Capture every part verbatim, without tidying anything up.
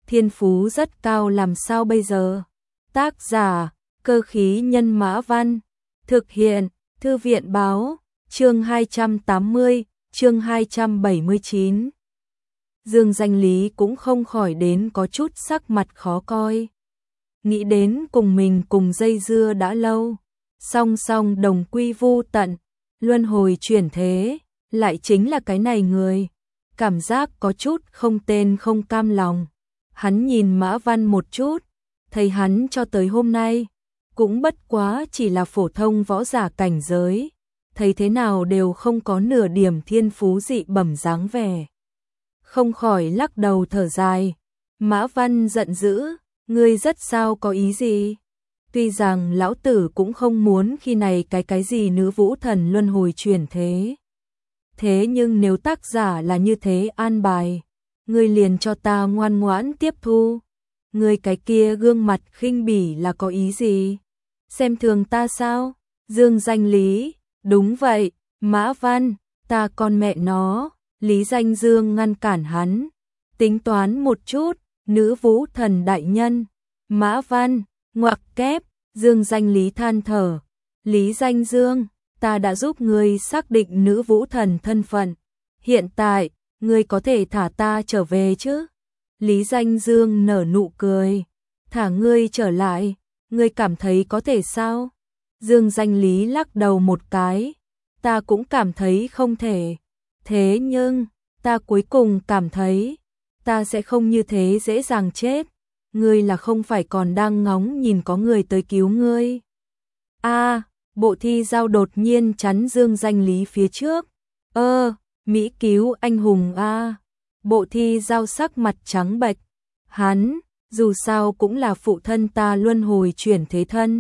thiên phú rất cao làm sao bây giờ? Tác giả, Cơ khí nhân Mã Văn. Thực hiện, Thư viện báo, chương hai trăm tám mươi, chương hai trăm bảy mươi chín. Dương Danh Lý cũng không khỏi đến có chút sắc mặt khó coi. Nghĩ đến cùng mình cùng dây dưa đã lâu, song song đồng quy vu tận, luân hồi chuyển thế, lại chính là cái này người. Cảm giác có chút không tên không cam lòng. Hắn nhìn Mã Văn một chút, thấy hắn cho tới hôm nay, cũng bất quá chỉ là phổ thông võ giả cảnh giới, thấy thế nào đều không có nửa điểm thiên phú dị bẩm dáng vẻ. Không khỏi lắc đầu thở dài. Mã Văn giận dữ, ngươi rất sao có ý gì? Tuy rằng lão tử cũng không muốn khi này cái cái gì nữ vũ thần luân hồi chuyển thế. Thế nhưng nếu tác giả là như thế an bài, ngươi liền cho ta ngoan ngoãn tiếp thu. Ngươi cái kia gương mặt khinh bỉ là có ý gì? Xem thường ta sao? Dương Danh Lý, đúng vậy, Mã Văn, ta con mẹ nó. Lý Danh Dương ngăn cản hắn, tính toán một chút, nữ vũ thần đại nhân. Mã Văn, ngoặc kép, Dương Danh Lý than thở. Lý Danh Dương, ta đã giúp ngươi xác định nữ vũ thần thân phận. Hiện tại, ngươi có thể thả ta trở về chứ? Lý Danh Dương nở nụ cười. Thả ngươi trở lại, ngươi cảm thấy có thể sao? Dương Danh Lý lắc đầu một cái. Ta cũng cảm thấy không thể. Thế nhưng, ta cuối cùng cảm thấy, ta sẽ không như thế dễ dàng chết. Ngươi là không phải còn đang ngóng nhìn có người tới cứu ngươi. A, à, Bộ Thi Giao đột nhiên chắn Dương Danh Lý phía trước. Ơ, Mỹ cứu anh hùng a. À. Bộ Thi Giao sắc mặt trắng bệch. Hắn, dù sao cũng là phụ thân ta luân hồi chuyển thế thân.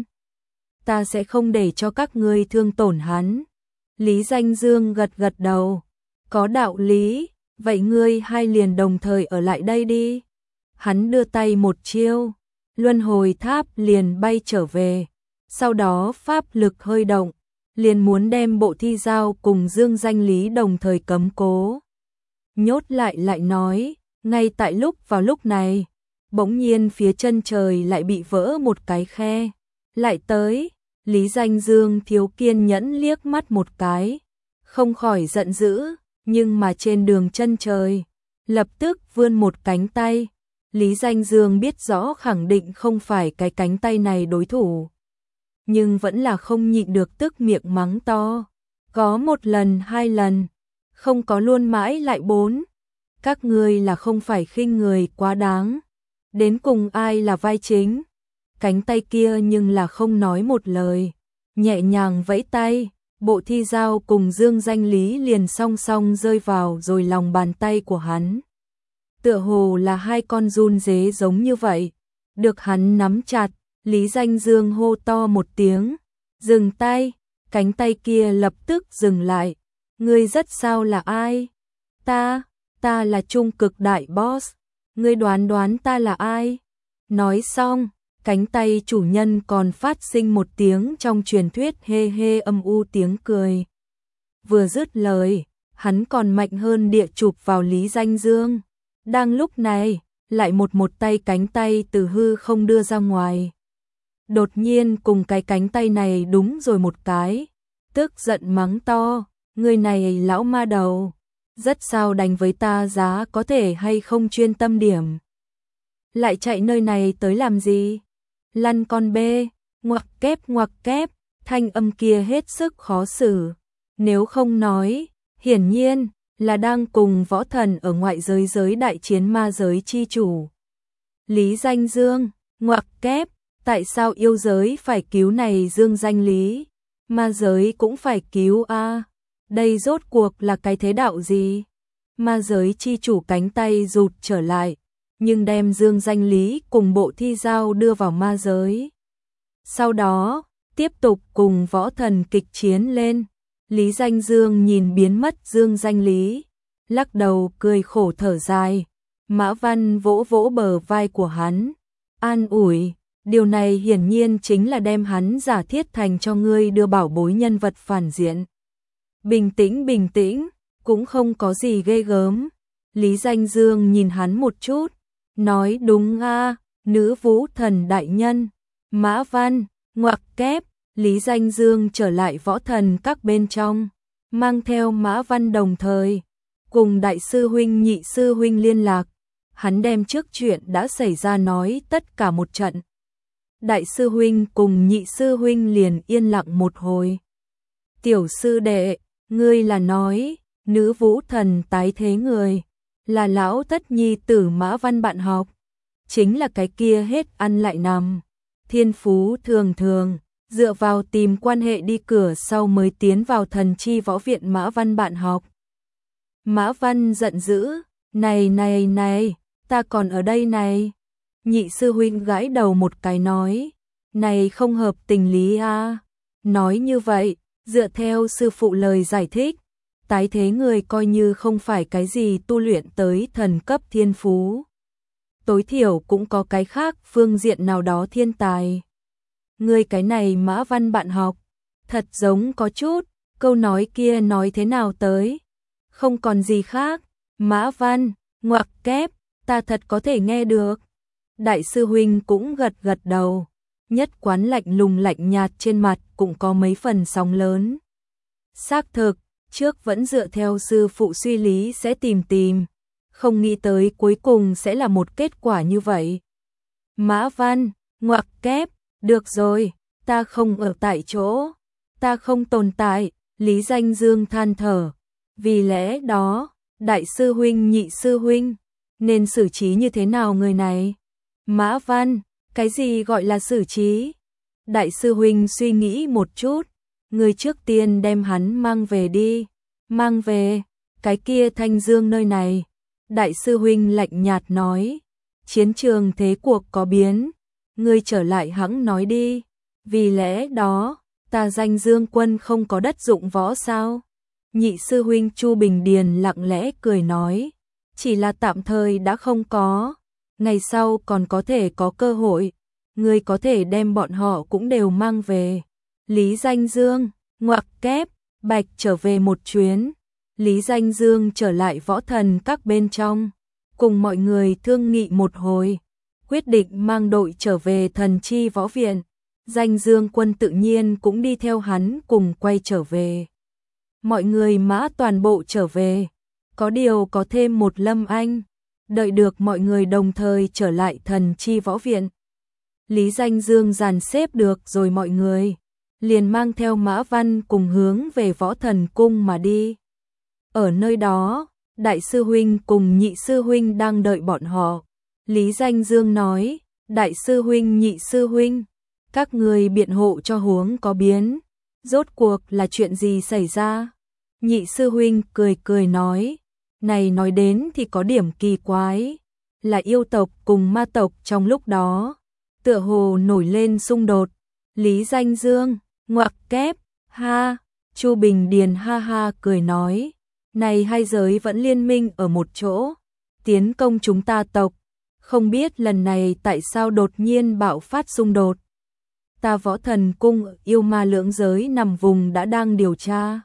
Ta sẽ không để cho các ngươi thương tổn hắn. Lý Danh Dương gật gật đầu. Có đạo lý, vậy ngươi hai liền đồng thời ở lại đây đi. Hắn đưa tay một chiêu, luân hồi tháp liền bay trở về. Sau đó pháp lực hơi động, liền muốn đem Bộ Thi Giao cùng Dương Danh Lý đồng thời cấm cố. Nhốt lại lại nói, ngay tại lúc vào lúc này, bỗng nhiên phía chân trời lại bị vỡ một cái khe. Lại tới, Lý Danh Dương thiếu kiên nhẫn liếc mắt một cái, không khỏi giận dữ. Nhưng mà trên đường chân trời, lập tức vươn một cánh tay. Lý Danh Dương biết rõ khẳng định không phải cái cánh tay này đối thủ. Nhưng vẫn là không nhịn được tức miệng mắng to. Có một lần hai lần, không có luôn mãi lại bốn. Các ngươi là không phải khinh người quá đáng. Đến cùng ai là vai chính? Cánh tay kia nhưng là không nói một lời. Nhẹ nhàng vẫy tay. Bộ Thi Giao cùng Dương Danh Lý liền song song rơi vào rồi lòng bàn tay của hắn. Tựa hồ là hai con giun dế giống như vậy. Được hắn nắm chặt, Lý Danh Dương hô to một tiếng. Dừng tay, cánh tay kia lập tức dừng lại. Ngươi rất sao là ai? Ta, ta là trung cực đại boss. Ngươi đoán đoán ta là ai? Nói xong, cánh tay chủ nhân còn phát sinh một tiếng trong truyền thuyết hê hê âm u tiếng cười. Vừa dứt lời, hắn còn mạnh hơn địa chụp vào Lý Danh Dương. Đang lúc này, lại một một tay cánh tay từ hư không đưa ra ngoài. Đột nhiên cùng cái cánh tay này đúng rồi một cái, tức giận mắng to, người này lão ma đầu, rất sao đánh với ta giá có thể hay không chuyên tâm điểm. Lại chạy nơi này tới làm gì? Lăn con bê, ngoặc kép ngoặc kép, thanh âm kia hết sức khó xử. Nếu không nói, hiển nhiên là đang cùng võ thần ở ngoại giới giới đại chiến ma giới chi chủ. Lý Danh Dương, ngoặc kép, tại sao yêu giới phải cứu này Dương Danh Lý? Ma giới cũng phải cứu a. À? Đây rốt cuộc là cái thế đạo gì? Ma giới chi chủ cánh tay rụt trở lại, nhưng đem Dương Danh Lý cùng Bộ Thi Giao đưa vào ma giới. Sau đó, tiếp tục cùng võ thần kịch chiến lên. Lý Danh Dương nhìn biến mất Dương Danh Lý, lắc đầu cười khổ thở dài. Mã Văn vỗ vỗ bờ vai của hắn, an ủi, điều này hiển nhiên chính là đem hắn giả thiết thành cho ngươi đưa bảo bối nhân vật phản diện. Bình tĩnh bình tĩnh, cũng không có gì ghê gớm. Lý Danh Dương nhìn hắn một chút, nói đúng a, nữ vũ thần đại nhân. Mã Văn, ngoặc kép, Lý Danh Dương trở lại võ thần các bên trong, mang theo Mã Văn đồng thời, cùng đại sư huynh nhị sư huynh liên lạc, hắn đem trước chuyện đã xảy ra nói tất cả một trận. Đại sư huynh cùng nhị sư huynh liền yên lặng một hồi. Tiểu sư đệ, ngươi là nói, nữ vũ thần tái thế người, là lão thất nhi tử Mã Văn bạn học, chính là cái kia hết ăn lại nằm, thiên phú thường thường, dựa vào tìm quan hệ đi cửa sau mới tiến vào thần chi võ viện Mã Văn bạn học. Mã Văn giận dữ, này này này, ta còn ở đây này. Nhị sư huynh gãi đầu một cái nói, này không hợp tình lý a. Nói như vậy, dựa theo sư phụ lời giải thích, tái thế người coi như không phải cái gì tu luyện tới thần cấp thiên phú. Tối thiểu cũng có cái khác phương diện nào đó thiên tài. Người cái này Mã Văn bạn học, thật giống có chút, câu nói kia nói thế nào tới. Không còn gì khác, Mã Văn, ngoặc kép, ta thật có thể nghe được. Đại sư huynh cũng gật gật đầu, nhất quán lạnh lùng lạnh nhạt trên mặt cũng có mấy phần sóng lớn. Xác thực, trước vẫn dựa theo sư phụ suy lý sẽ tìm tìm, không nghĩ tới cuối cùng sẽ là một kết quả như vậy. Mã Văn, ngoặc kép, được rồi, ta không ở tại chỗ, ta không tồn tại, Lý Danh Dương than thở. Vì lẽ đó, đại sư huynh nhị sư huynh, nên xử trí như thế nào người này? Mã Văn, cái gì gọi là xử trí? Đại sư huynh suy nghĩ một chút, người trước tiên đem hắn mang về đi, mang về, cái kia Thanh Dương nơi này. Đại sư huynh lạnh nhạt nói, chiến trường thế cuộc có biến, ngươi trở lại hẵng nói đi, vì lẽ đó, ta Danh Dương quân không có đất dụng võ sao? Nhị sư huynh Chu Bình Điền lặng lẽ cười nói, chỉ là tạm thời đã không có, ngày sau còn có thể có cơ hội, ngươi có thể đem bọn họ cũng đều mang về. Lý Danh Dương, ngoặc kép, bạch trở về một chuyến. Lý Danh Dương trở lại võ thần các bên trong, cùng mọi người thương nghị một hồi, quyết định mang đội trở về thần chi võ viện. Danh Dương quân tự nhiên cũng đi theo hắn cùng quay trở về. Mọi người mã toàn bộ trở về, có điều có thêm một Lâm Anh, đợi được mọi người đồng thời trở lại thần chi võ viện. Lý Danh Dương dàn xếp được rồi mọi người, liền mang theo Mã Văn cùng hướng về võ thần cung mà đi. Ở nơi đó, đại sư huynh cùng nhị sư huynh đang đợi bọn họ. Lý Danh Dương nói, đại sư huynh nhị sư huynh, các người biện hộ cho huống có biến, rốt cuộc là chuyện gì xảy ra? Nhị sư huynh cười cười nói, này nói đến thì có điểm kỳ quái, là yêu tộc cùng ma tộc trong lúc đó, tựa hồ nổi lên xung đột. Lý Danh Dương, ngoặc kép, ha, Chu Bình Điền ha ha cười nói, này hai giới vẫn liên minh ở một chỗ, tiến công chúng ta tộc, không biết lần này tại sao đột nhiên bạo phát xung đột. Ta võ thần cung yêu ma lưỡng giới nằm vùng đã đang điều tra.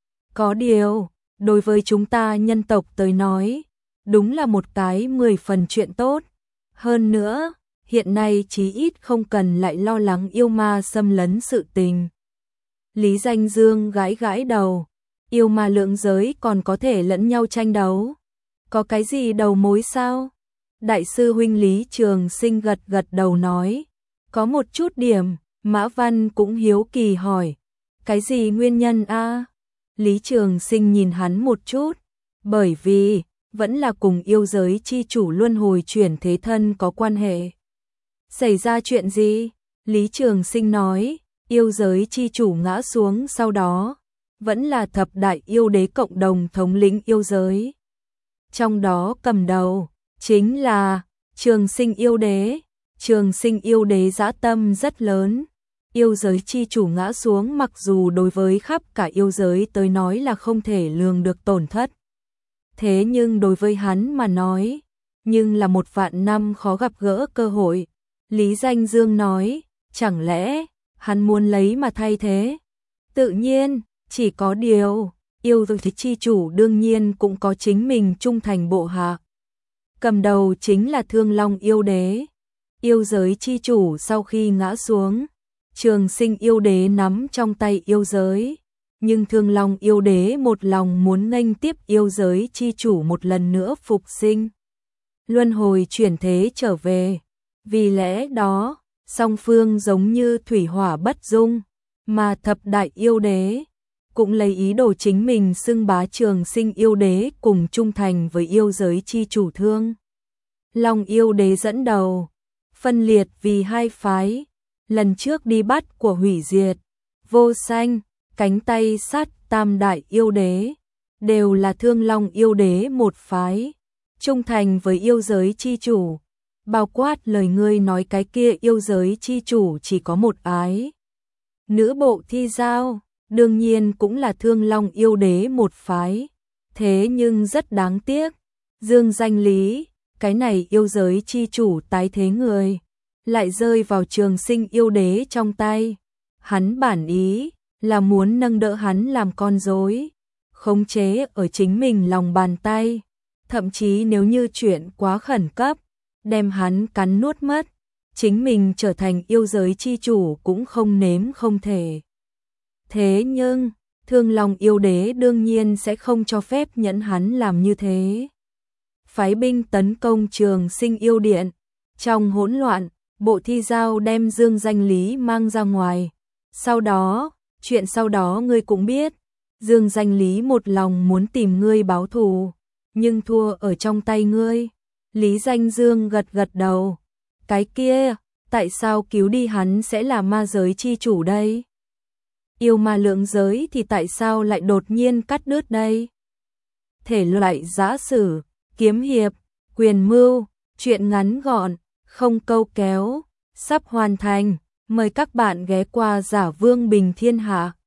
Có điều, đối với chúng ta nhân tộc tới nói, đúng là một cái mười phần chuyện tốt. Hơn nữa, hiện nay chí ít không cần lại lo lắng yêu ma xâm lấn sự tình. Lý Danh Dương gãi gãi đầu, yêu ma lưỡng giới còn có thể lẫn nhau tranh đấu. Có cái gì đầu mối sao? Đại sư huynh Lý Trường Sinh gật gật đầu nói, có một chút điểm. Mã Văn cũng hiếu kỳ hỏi, cái gì nguyên nhân a? Lý Trường Sinh nhìn hắn một chút, bởi vì, vẫn là cùng yêu giới chi chủ luân hồi chuyển thế thân có quan hệ. Xảy ra chuyện gì? Lý Trường Sinh nói, yêu giới chi chủ ngã xuống sau đó, vẫn là thập đại yêu đế cộng đồng thống lĩnh yêu giới. Trong đó cầm đầu, chính là Trường Sinh yêu đế. Trường Sinh yêu đế dã tâm rất lớn. Yêu giới chi chủ ngã xuống mặc dù đối với khắp cả yêu giới tới nói là không thể lường được tổn thất. Thế nhưng đối với hắn mà nói, nhưng là một vạn năm khó gặp gỡ cơ hội. Lý Danh Dương nói, chẳng lẽ hắn muốn lấy mà thay thế? Tự nhiên, chỉ có điều, yêu giới chi chủ đương nhiên cũng có chính mình trung thành bộ hạ. Cầm đầu chính là Thương Long yêu đế. Yêu giới chi chủ sau khi ngã xuống, Trường Sinh yêu đế nắm trong tay yêu giới, nhưng Thương Long yêu đế một lòng muốn nghênh tiếp yêu giới chi chủ một lần nữa phục sinh, luân hồi chuyển thế trở về. Vì lẽ đó, song phương giống như thủy hỏa bất dung, mà thập đại yêu đế cũng lấy ý đồ chính mình xưng bá Trường Sinh yêu đế cùng trung thành với yêu giới chi chủ Thương Long yêu đế dẫn đầu, phân liệt vì hai phái. Lần trước đi bắt của hủy diệt, vô sanh, cánh tay sắt tam đại yêu đế, đều là Thương Long yêu đế một phái, trung thành với yêu giới chi chủ, bao quát lời ngươi nói cái kia yêu giới chi chủ chỉ có một ái. Nữ bộ thi giao, đương nhiên cũng là Thương Long yêu đế một phái, thế nhưng rất đáng tiếc, dương danh lý, cái này yêu giới chi chủ tái thế người, lại rơi vào Trường Sinh yêu đế trong tay. Hắn bản ý là muốn nâng đỡ hắn làm con rối, khống chế ở chính mình lòng bàn tay, thậm chí nếu như chuyện quá khẩn cấp, đem hắn cắn nuốt mất, chính mình trở thành yêu giới chi chủ cũng không nếm không thể. Thế nhưng, Thương Long yêu đế đương nhiên sẽ không cho phép nhẫn hắn làm như thế. Phái binh tấn công Trường Sinh yêu điện, trong hỗn loạn, bộ thi giao đem dương danh lý mang ra ngoài. Sau đó, chuyện sau đó ngươi cũng biết, dương danh lý một lòng muốn tìm ngươi báo thù, nhưng thua ở trong tay ngươi. Lý Danh Dương gật gật đầu, cái kia, tại sao cứu đi hắn sẽ là ma giới chi chủ đây? Yêu ma lượng giới thì tại sao lại đột nhiên cắt đứt đây? Thể loại giã sử, kiếm hiệp, quyền mưu, chuyện ngắn gọn, không câu kéo, sắp hoàn thành, mời các bạn ghé qua Giả Vương Bình Thiên Hạ.